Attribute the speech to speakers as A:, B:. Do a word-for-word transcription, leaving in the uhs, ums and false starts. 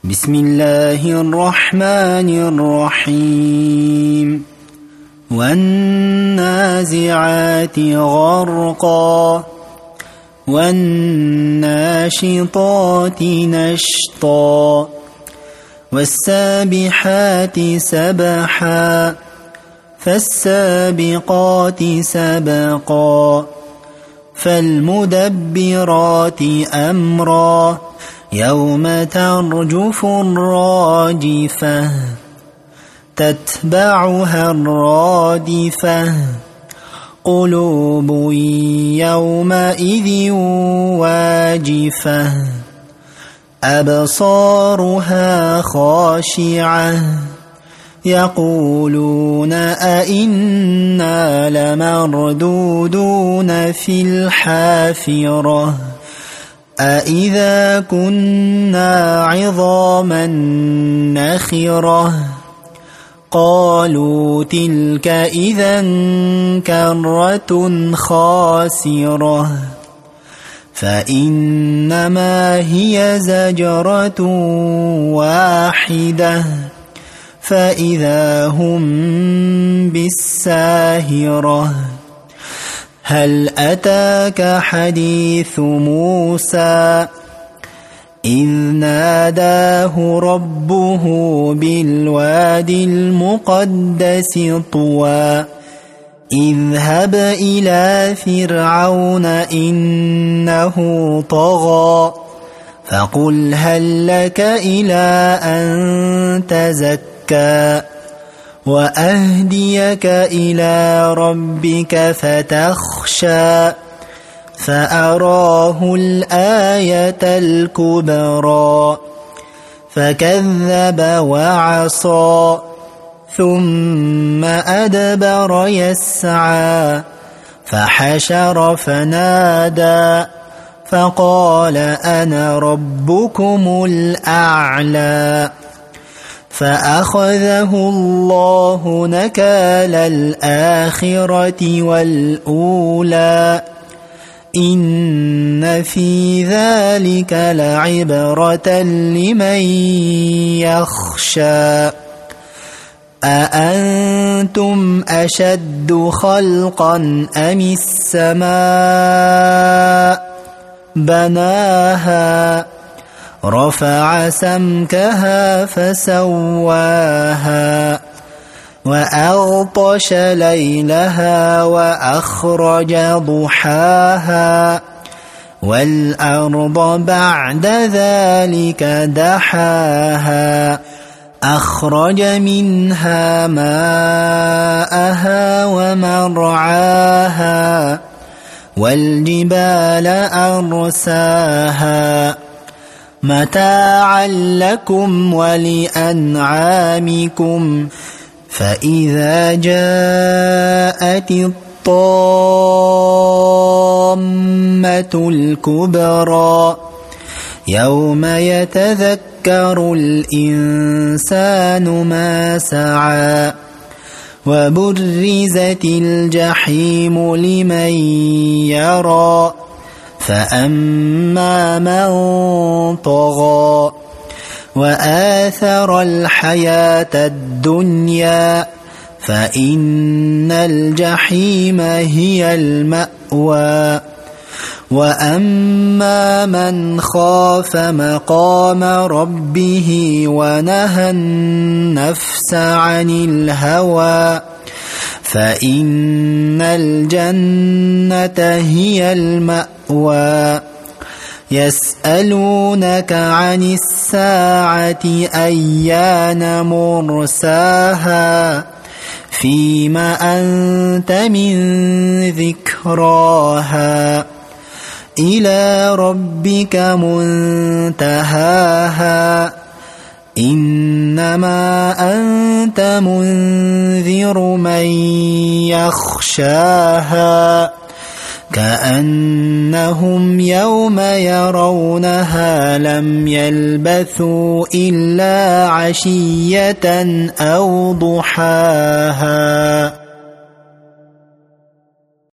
A: بسم الله الرحمن الرحيم والنازعات غرقا والناشطات نشطا والسابحات سبحا فالسابقات سبقا فالمدبرات أمرا يوم ترجف الراجفة تتبعها الرادفة قلوب يومئذ واجفة أبصارها خاشعة يقولون أئنا لمردودون في الحافرة أإذا كنا عظاما نخرة قالوا تلك إذا كرة خاسرة فإنما هي زجرة واحدة فإذا هم بالساهرة هل أتاك حديث موسى إذ ناداه ربه بالوادي المقدس طوى اذهب إلى فرعون إنه طغى فقل هل لك إلى أن تزكى وأهديك إلى ربك فتخشى فأراه الآية الكبرى فكذب وعصى ثم أدبر يسعى فحشر فنادى فقال أنا ربكم الأعلى فأخذه الله نكال الآخرة والأولى إن في ذلك لعبرة لمن يخشى أأنتم أشد خلقا أم السماء بناها رفع سمكها فسواها وأغطش ليلها وأخرج ضحاها والأرض بعد ذلك دحاها أخرج منها ماءها ومرعاها والجبال أرساها متاعا لكم ولأنعامكم فإذا جاءت الطامة الكبرى يوم يتذكر الإنسان ما سعى وبرزت الجحيم لمن يرى فأما من طغى وآثر الحياة الدنيا فإن الجحيم هي المأوى وأما من خاف مقام ربه ونهى النفس عن الهوى فإن الجنة هي المأوى يسألونك عن الساعة أيان مرساها فيم أنت من ذكراها إلى ربك منتهاها إنما أنت منذر من يخشاها كأنهم يوم يرونها لم يلبثوا إلا عشية أو ضحاها.